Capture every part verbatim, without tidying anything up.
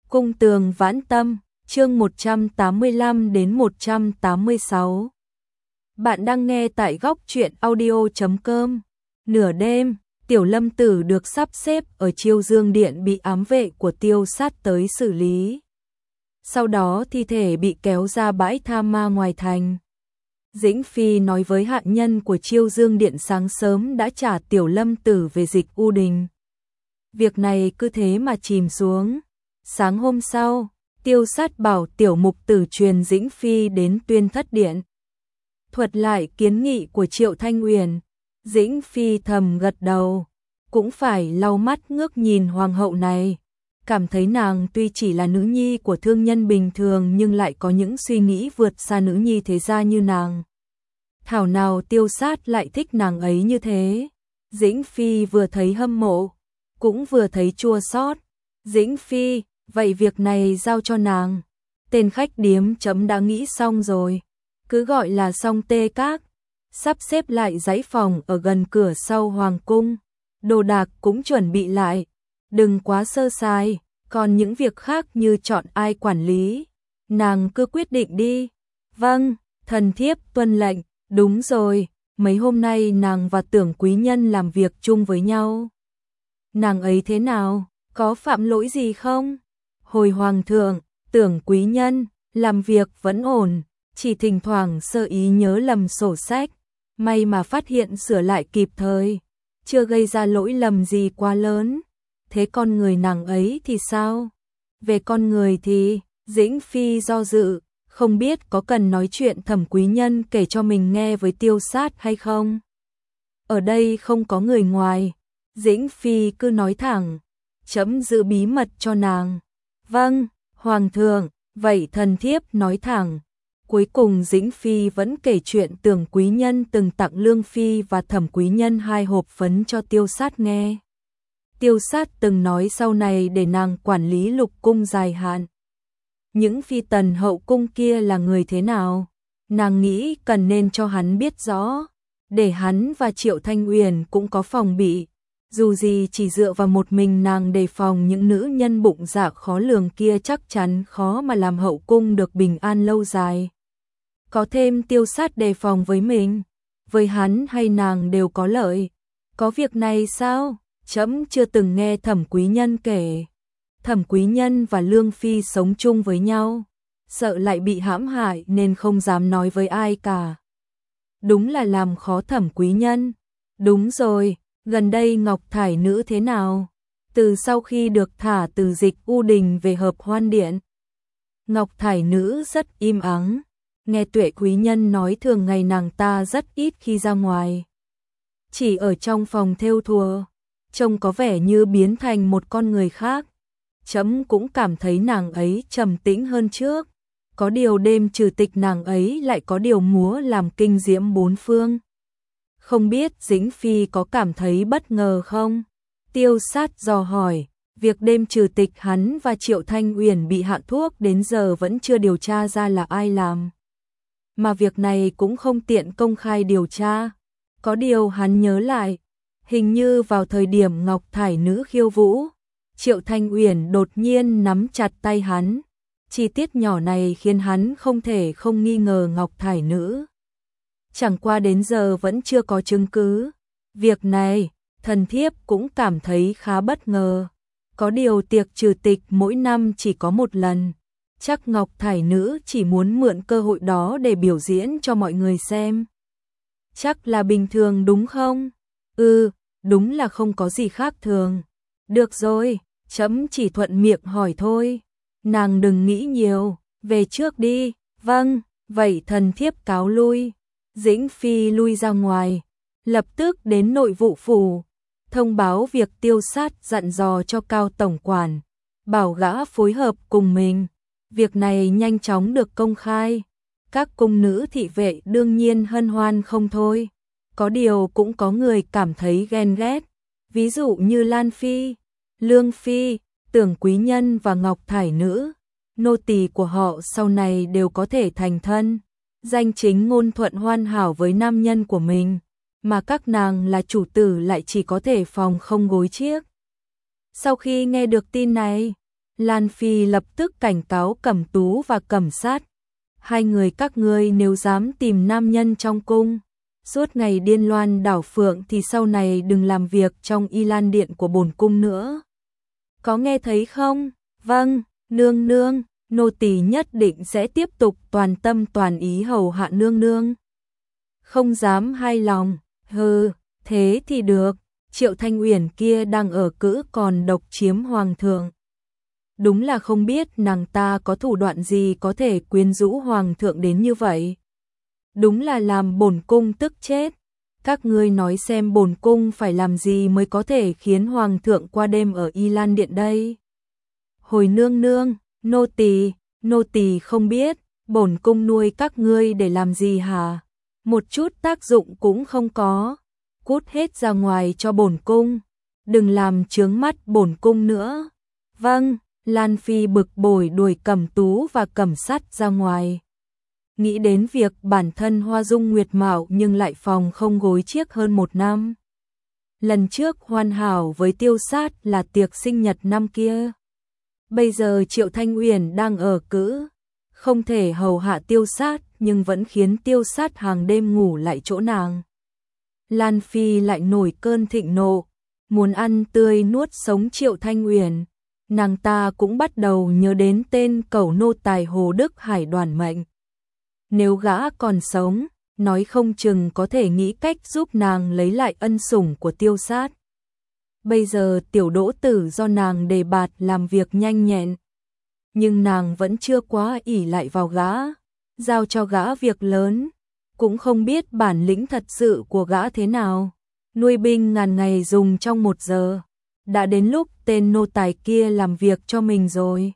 Cung tường vãn tâm, chương một trăm tám mươi lăm đến một trăm tám mươi sáu. Bạn đang nghe tại góc truyện audio chấm com. Nửa đêm, Tiểu Lâm Tử được sắp xếp ở Chiêu Dương Điện bị ám vệ của Tiêu Sát tới xử lý. Sau đó thi thể bị kéo ra bãi tha ma ngoài thành. Dĩnh Phi nói với hạ nhân của Chiêu Dương Điện sáng sớm đã trả Tiểu Lâm Tử về Dịch U Đình. Việc này cứ thế mà chìm xuống. Sáng hôm sau, Tiêu Sát bảo Tiểu Mục Tử truyền Dĩnh Phi đến Tuyên Thất Điện. Thuật lại kiến nghị của Triệu Thanh Uyển, Dĩnh Phi thầm gật đầu, cũng phải lau mắt ngước nhìn hoàng hậu này, cảm thấy nàng tuy chỉ là nữ nhi của thương nhân bình thường nhưng lại có những suy nghĩ vượt xa nữ nhi thế gia như nàng. Thảo nào Tiêu Sát lại thích nàng ấy như thế. Dĩnh Phi vừa thấy hâm mộ, cũng vừa thấy chua xót. Dĩnh Phi, vậy việc này giao cho nàng. Tên khách điếm chấm đã nghĩ xong rồi, cứ gọi là Song Tê Các, sắp xếp lại dãy phòng ở gần cửa sau hoàng cung, đồ đạc cũng chuẩn bị lại, đừng quá sơ sài, còn những việc khác như chọn ai quản lý, nàng cứ quyết định đi. Vâng, thần thiếp tuân lệnh. Đúng rồi, mấy hôm nay nàng và Tưởng quý nhân làm việc chung với nhau. Nàng ấy thế nào, có phạm lỗi gì không? Hồi hoàng thượng, Tưởng quý nhân làm việc vẫn ổn, chỉ thỉnh thoảng sơ ý nhớ lầm sổ sách, may mà phát hiện sửa lại kịp thời, chưa gây ra lỗi lầm gì quá lớn. Thế con người nàng ấy thì sao? Về con người thì, Dĩnh Phi do dự, không biết có cần nói chuyện Thẩm quý nhân kể cho mình nghe với Tiêu Sát hay không? Ở đây không có người ngoài, Dĩnh Phi cứ nói thẳng, chấm giữ bí mật cho nàng. Vâng, hoàng thượng, vậy thần thiếp nói thẳng. Cuối cùng Dĩnh Phi vẫn kể chuyện Tưởng quý nhân từng tặng Lương Phi và Thẩm quý nhân hai hộp phấn cho Tiêu Sát nghe. Tiêu Sát từng nói sau này để nàng quản lý lục cung dài hạn. Những phi tần hậu cung kia là người thế nào? Nàng nghĩ cần nên cho hắn biết rõ, để hắn và Triệu Thanh Uyển cũng có phòng bị. Dù gì chỉ dựa vào một mình nàng đề phòng những nữ nhân bụng dạ khó lường kia chắc chắn khó mà làm hậu cung được bình an lâu dài. Có thêm Tiêu Sát đề phòng với mình, với hắn hay nàng đều có lợi. Có việc này sao? Trẫm chưa từng nghe Thẩm quý nhân kể. Thẩm quý nhân và Lương Phi sống chung với nhau, sợ lại bị hãm hại nên không dám nói với ai cả. Đúng là làm khó Thẩm quý nhân. Đúng rồi, gần đây Ngọc Thải Nữ thế nào? Từ sau khi được thả từ Dịch U Đình về Hợp Hoan Điện, Ngọc Thải Nữ rất im ắng. Nghe Tuệ quý nhân nói thường ngày nàng ta rất ít khi ra ngoài, chỉ ở trong phòng thêu thùa, trông có vẻ như biến thành một con người khác. Chấm cũng cảm thấy nàng ấy trầm tĩnh hơn trước, có điều đêm trừ tịch nàng ấy lại có điều múa làm kinh diễm bốn phương. Không biết Dĩnh Phi có cảm thấy bất ngờ không? Tiêu Sát dò hỏi, việc đêm trừ tịch hắn và Triệu Thanh Uyển bị hạ thuốc đến giờ vẫn chưa điều tra ra là ai làm. Mà việc này cũng không tiện công khai điều tra. Có điều hắn nhớ lại, hình như vào thời điểm Ngọc Thải Nữ khiêu vũ, Triệu Thanh Uyển đột nhiên nắm chặt tay hắn. Chi tiết nhỏ này khiến hắn không thể không nghi ngờ Ngọc Thải Nữ. Chẳng qua đến giờ vẫn chưa có chứng cứ. Việc này, thần thiếp cũng cảm thấy khá bất ngờ. Có điều tiệc trừ tịch mỗi năm chỉ có một lần. Chắc Ngọc Thải Nữ chỉ muốn mượn cơ hội đó để biểu diễn cho mọi người xem. Chắc là bình thường đúng không? Ừ, đúng là không có gì khác thường. Được rồi, chấm chỉ thuận miệng hỏi thôi. Nàng đừng nghĩ nhiều, về trước đi. Vâng, vậy thần thiếp cáo lui. Dĩnh Phi lui ra ngoài, lập tức đến nội vụ phủ, thông báo việc Tiêu Sát dặn dò cho Cao tổng quản, bảo gã phối hợp cùng mình. Việc này nhanh chóng được công khai. Các cung nữ thị vệ đương nhiên hân hoan không thôi. Có điều cũng có người cảm thấy ghen ghét, ví dụ như Lan Phi, Lương Phi, Tưởng quý nhân và Ngọc Thải Nữ. Nô tỳ của họ sau này đều có thể thành thân, danh chính ngôn thuận hoàn hảo với nam nhân của mình, mà các nàng là chủ tử lại chỉ có thể phòng không gối chiếc. Sau khi nghe được tin này, Lan Phi lập tức cảnh cáo Cẩm Tú và Cẩm Sát. Hai người các ngươi nếu dám tìm nam nhân trong cung, suốt ngày điên loan đảo phượng thì sau này đừng làm việc trong Y Lan Điện của bổn cung nữa. Có nghe thấy không? Vâng, nương nương, nô tỳ nhất định sẽ tiếp tục toàn tâm toàn ý hầu hạ nương nương. Không dám hai lòng, hừ, thế thì được, Triệu Thanh Uyển kia đang ở cữ còn độc chiếm hoàng thượng. Đúng là không biết nàng ta có thủ đoạn gì có thể quyến rũ hoàng thượng đến như vậy. Đúng là làm bổn cung tức chết. Các ngươi nói xem bổn cung phải làm gì mới có thể khiến hoàng thượng qua đêm ở Y Lan Điện đây. Hồi nương nương, nô tỳ, nô tỳ không biết, bổn cung nuôi các ngươi để làm gì hả? Một chút tác dụng cũng không có. Cút hết ra ngoài cho bổn cung, đừng làm chướng mắt bổn cung nữa. Vâng, Lan Phi bực bội đuổi Cẩm Tú và Cẩm Sát ra ngoài. Nghĩ đến việc bản thân hoa dung nguyệt mạo nhưng lại phòng không gối chiếc hơn một năm. Lần trước hoàn hảo với Tiêu Sát là tiệc sinh nhật năm kia. Bây giờ Triệu Thanh Uyển đang ở cữ, không thể hầu hạ Tiêu Sát nhưng vẫn khiến Tiêu Sát hàng đêm ngủ lại chỗ nàng. Lan Phi lại nổi cơn thịnh nộ, muốn ăn tươi nuốt sống Triệu Thanh Uyển. Nàng ta cũng bắt đầu nhớ đến tên cẩu nô tài Hồ Đức Hải Đoàn mệnh. Nếu gã còn sống, nói không chừng có thể nghĩ cách giúp nàng lấy lại ân sủng của Tiêu Sát. Bây giờ tiểu đỗ tử do nàng đề bạt làm việc nhanh nhẹn, nhưng nàng vẫn chưa quá ỷ lại vào gã, giao cho gã việc lớn, cũng không biết bản lĩnh thật sự của gã thế nào. Nuôi binh ngàn ngày dùng trong một giờ, đã đến lúc tên nô tài kia làm việc cho mình rồi.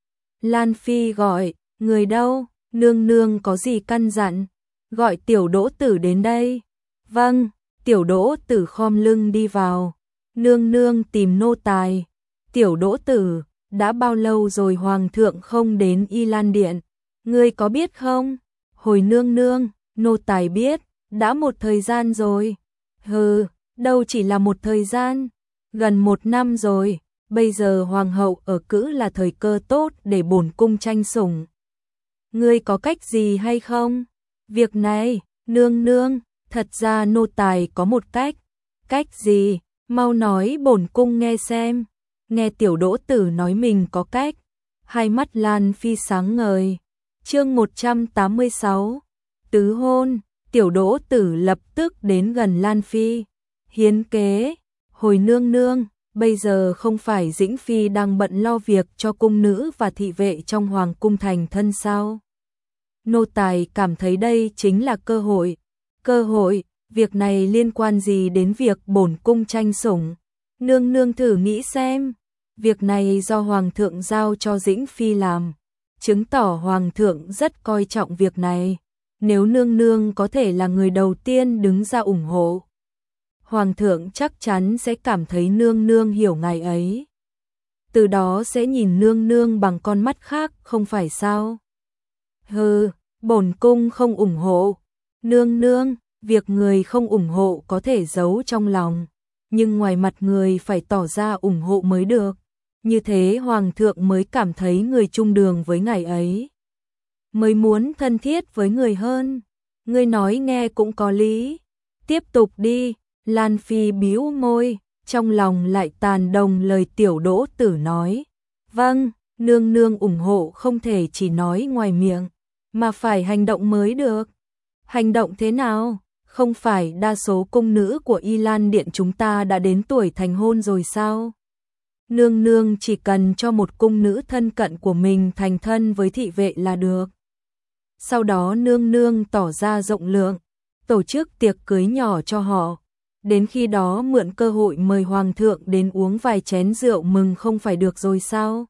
Lan Phi gọi, người đâu, nương nương có gì căn dặn, gọi tiểu đỗ tử đến đây. Vâng, tiểu đỗ tử khom lưng đi vào. Nương nương tìm nô tài. Tiểu đỗ tử, đã bao lâu rồi hoàng thượng không đến Y Lan Điện, ngươi có biết không? Hồi nương nương, nô tài biết, đã một thời gian rồi. Hừ, đâu chỉ là một thời gian, gần một năm rồi. Bây giờ hoàng hậu ở cữ là thời cơ tốt để bổn cung tranh sủng. Ngươi có cách gì hay không? Việc này, nương nương, thật ra nô tài có một cách. Cách gì? Mau nói bổn cung nghe xem. Nghe tiểu đỗ tử nói mình có cách, hai mắt Lan Phi sáng ngời. Chương một trăm tám mươi sáu, tứ hôn. Tiểu đỗ tử lập tức đến gần Lan Phi. Hiến kế, hồi nương nương, bây giờ không phải Dĩnh Phi đang bận lo việc cho cung nữ và thị vệ trong hoàng cung thành thân sao? Nô tài cảm thấy đây chính là cơ hội. Cơ hội, việc này liên quan gì đến việc bổn cung tranh sủng? Nương nương thử nghĩ xem, việc này do hoàng thượng giao cho Dĩnh Phi làm, chứng tỏ hoàng thượng rất coi trọng việc này. Nếu nương nương có thể là người đầu tiên đứng ra ủng hộ, hoàng thượng chắc chắn sẽ cảm thấy nương nương hiểu ngài ấy. Từ đó sẽ nhìn nương nương bằng con mắt khác, không phải sao? Hừ, bổn cung không ủng hộ. Nương nương, việc người không ủng hộ có thể giấu trong lòng, nhưng ngoài mặt người phải tỏ ra ủng hộ mới được. Như thế hoàng thượng mới cảm thấy người chung đường với ngài ấy, mới muốn thân thiết với người hơn. Ngươi nói nghe cũng có lý. Tiếp tục đi. Lan Phi bĩu môi, trong lòng lại tàn đồng lời tiểu đỗ tử nói. Vâng, nương nương ủng hộ không thể chỉ nói ngoài miệng, mà phải hành động mới được. Hành động thế nào? Không phải đa số cung nữ của Y Lan Điện chúng ta đã đến tuổi thành hôn rồi sao? Nương nương chỉ cần cho một cung nữ thân cận của mình thành thân với thị vệ là được. Sau đó nương nương tỏ ra rộng lượng, tổ chức tiệc cưới nhỏ cho họ. Đến khi đó mượn cơ hội mời hoàng thượng đến uống vài chén rượu mừng không phải được rồi sao?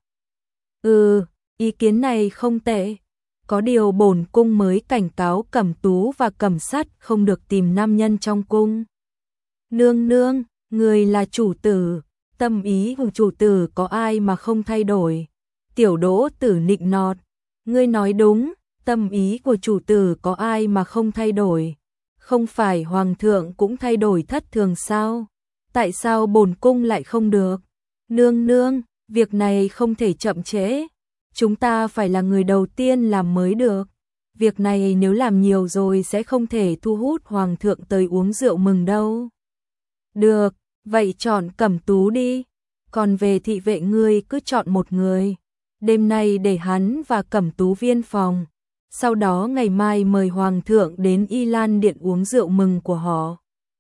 Ừ, ý kiến này không tệ. Có điều bổn cung mới cảnh cáo Cẩm Tú và Cẩm Sát không được tìm nam nhân trong cung. Nương nương, người là chủ tử, tâm ý của chủ tử có ai mà không thay đổi? Tiểu đỗ tử nịnh nọt. Ngươi nói đúng, tâm ý của chủ tử có ai mà không thay đổi? Không phải hoàng thượng cũng thay đổi thất thường sao? Tại sao bổn cung lại không được? Nương nương, việc này không thể chậm trễ, chúng ta phải là người đầu tiên làm mới được. Việc này nếu làm nhiều rồi sẽ không thể thu hút hoàng thượng tới uống rượu mừng đâu. Được, vậy chọn Cẩm Tú đi, còn về thị vệ ngươi cứ chọn một người. Đêm nay để hắn và Cẩm Tú viên phòng, sau đó ngày mai mời hoàng thượng đến Y Lan Điện uống rượu mừng của họ.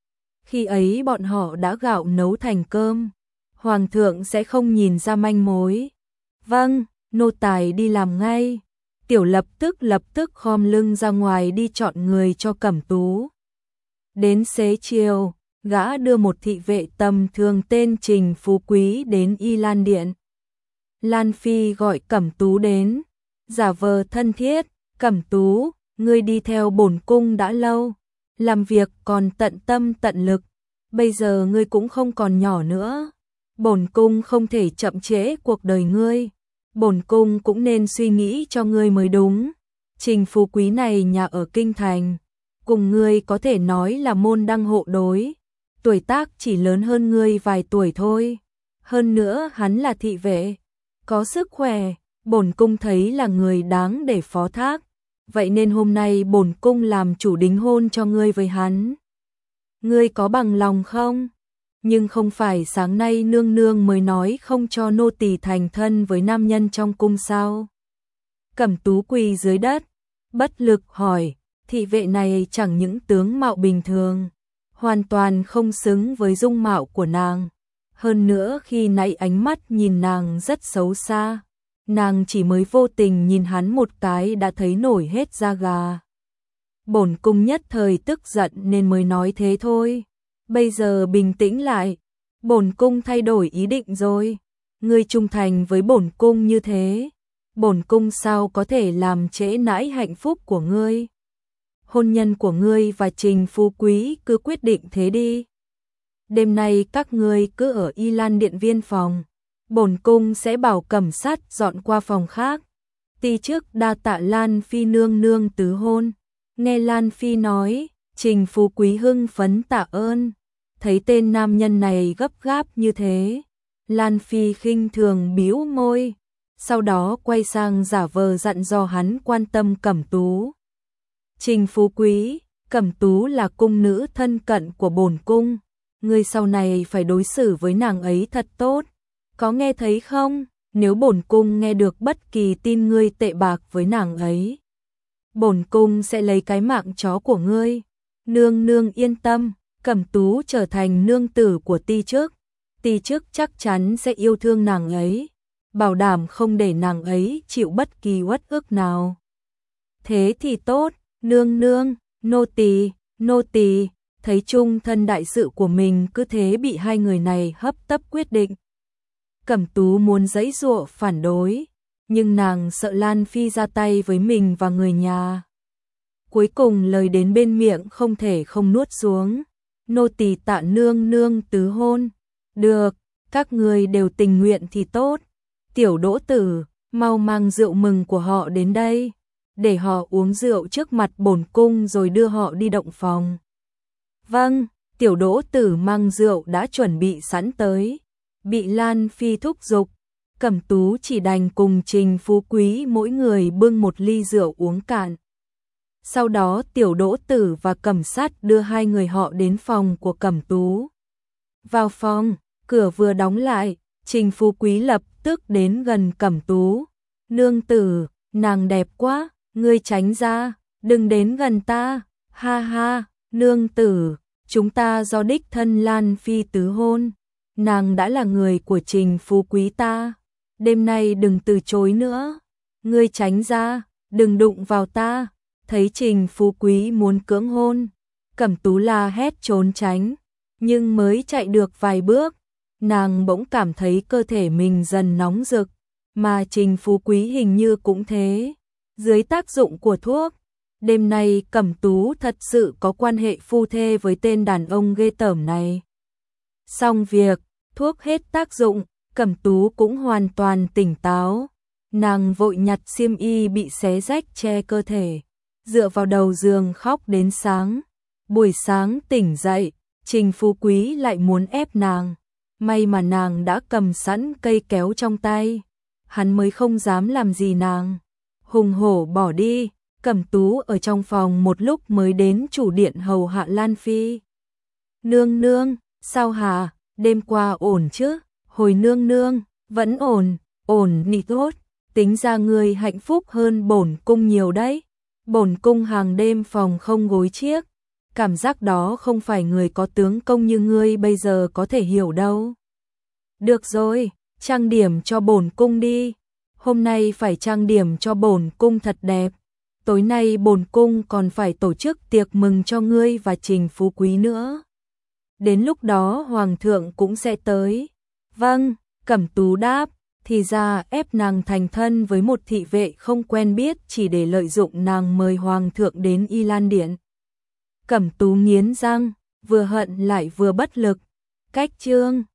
Khi ấy bọn họ đã gạo nấu thành cơm, hoàng thượng sẽ không nhìn ra manh mối. Vâng, nô tài đi làm ngay. Tiểu Lập tức lập tức khom lưng ra ngoài đi chọn người cho Cẩm Tú. Đến xế chiều, gã đưa một thị vệ tầm thường tên Trình Phú Quý đến Y Lan Điện. Lan Phi gọi Cẩm Tú đến, giả vờ thân thiết, Cẩm Tú, ngươi đi theo bổn cung đã lâu, làm việc còn tận tâm tận lực, bây giờ ngươi cũng không còn nhỏ nữa, bổn cung không thể chậm trễ cuộc đời ngươi, bổn cung cũng nên suy nghĩ cho ngươi mới đúng. Trình Phú Quý này nhà ở kinh thành, cùng ngươi có thể nói là môn đăng hộ đối, tuổi tác chỉ lớn hơn ngươi vài tuổi thôi, hơn nữa hắn là thị vệ, có sức khỏe, bổn cung thấy là người đáng để phó thác, vậy nên hôm nay bổn cung làm chủ đính hôn cho ngươi với hắn. Ngươi có bằng lòng không? Nhưng không phải sáng nay nương nương mới nói không cho nô tỳ thành thân với nam nhân trong cung sao? Cẩm Tú quỳ dưới đất, bất lực hỏi, thị vệ này chẳng những tướng mạo bình thường, hoàn toàn không xứng với dung mạo của nàng. Hơn nữa khi nãy ánh mắt nhìn nàng rất xấu xa, nàng chỉ mới vô tình nhìn hắn một cái đã thấy nổi hết da gà. Bổn cung nhất thời tức giận nên mới nói thế thôi. Bây giờ bình tĩnh lại, bổn cung thay đổi ý định rồi. Ngươi trung thành với bổn cung như thế, bổn cung sao có thể làm trễ nãi hạnh phúc của ngươi? Hôn nhân của ngươi và Trình Phú Quý cứ quyết định thế đi. Đêm nay các ngươi cứ ở Y Lan Điện viên phòng, bổn cung sẽ bảo cẩm sát dọn qua phòng khác. Ti trước đa tạ Lan Phi nương nương tứ hôn. Nghe Lan Phi nói, Trình Phú Quý hưng phấn tạ ơn. Thấy tên nam nhân này gấp gáp như thế, Lan Phi khinh thường bĩu môi, sau đó quay sang giả vờ dặn dò hắn quan tâm Cẩm Tú. Trình Phú Quý, Cẩm Tú là cung nữ thân cận của bổn cung, ngươi sau này phải đối xử với nàng ấy thật tốt, có nghe thấy không? Nếu bổn cung nghe được bất kỳ tin ngươi tệ bạc với nàng ấy, bổn cung sẽ lấy cái mạng chó của ngươi. Nương nương yên tâm, Cẩm Tú trở thành nương tử của Ti trước, Ti trước chắc chắn sẽ yêu thương nàng ấy, bảo đảm không để nàng ấy chịu bất kỳ uất ức nào. Thế thì tốt, nương nương, nô tỳ, nô tỳ. Thấy chung thân đại sự của mình cứ thế bị hai người này hấp tấp quyết định. Cẩm Tú muốn giãy giụa phản đối, nhưng nàng sợ Lan Phi ra tay với mình và người nhà. Cuối cùng lời đến bên miệng không thể không nuốt xuống. Nô tỳ tạ nương nương tứ hôn. Được, các người đều tình nguyện thì tốt. Tiểu Đỗ Tử, mau mang rượu mừng của họ đến đây, để họ uống rượu trước mặt bổn cung rồi đưa họ đi động phòng. Vâng, Tiểu Đỗ Tử mang rượu đã chuẩn bị sẵn tới, bị Lan Phi thúc giục, Cẩm Tú chỉ đành cùng Trình Phú Quý mỗi người bưng một ly rượu uống cạn. Sau đó Tiểu Đỗ Tử và Cẩm Sát đưa hai người họ đến phòng của Cẩm Tú. Vào phòng, cửa vừa đóng lại, Trình Phú Quý lập tức đến gần Cẩm Tú. Nương tử, nàng đẹp quá, ngươi tránh ra, đừng đến gần ta, ha ha, nương tử, chúng ta do đích thân Lan Phi tứ hôn, nàng đã là người của Trình Phú Quý ta, đêm nay đừng từ chối nữa, ngươi tránh ra, đừng đụng vào ta. Thấy Trình Phú Quý muốn cưỡng hôn, Cẩm Tú la hét trốn tránh, nhưng mới chạy được vài bước, nàng bỗng cảm thấy cơ thể mình dần nóng rực, mà Trình Phú Quý hình như cũng thế. Dưới tác dụng của thuốc, đêm nay Cẩm Tú thật sự có quan hệ phu thê với tên đàn ông ghê tởm này. Xong việc, thuốc hết tác dụng, Cẩm Tú cũng hoàn toàn tỉnh táo. Nàng vội nhặt xiêm y bị xé rách che cơ thể, dựa vào đầu giường khóc đến sáng. Buổi sáng tỉnh dậy, Trình Phú Quý lại muốn ép nàng, may mà nàng đã cầm sẵn cây kéo trong tay, hắn mới không dám làm gì nàng. Hùng hổ bỏ đi, Cẩm Tú ở trong phòng một lúc mới đến chủ điện hầu hạ Lan Phi. Nương nương, sao hả, đêm qua ổn chứ? Hồi nương nương, vẫn ổn, ổn nị tốt, tính ra ngươi hạnh phúc hơn bổn cung nhiều đấy. Bổn cung hàng đêm phòng không gối chiếc, cảm giác đó không phải người có tướng công như ngươi bây giờ có thể hiểu đâu. Được rồi, trang điểm cho bổn cung đi. Hôm nay phải trang điểm cho bổn cung thật đẹp. Tối nay bổn cung còn phải tổ chức tiệc mừng cho ngươi và Trình Phú Quý nữa. Đến lúc đó hoàng thượng cũng sẽ tới. Vâng, Cẩm Tú đáp, thì ra ép nàng thành thân với một thị vệ không quen biết chỉ để lợi dụng nàng mời hoàng thượng đến Y Lan Điện. Cẩm Tú nghiến răng, vừa hận lại vừa bất lực. Cách chương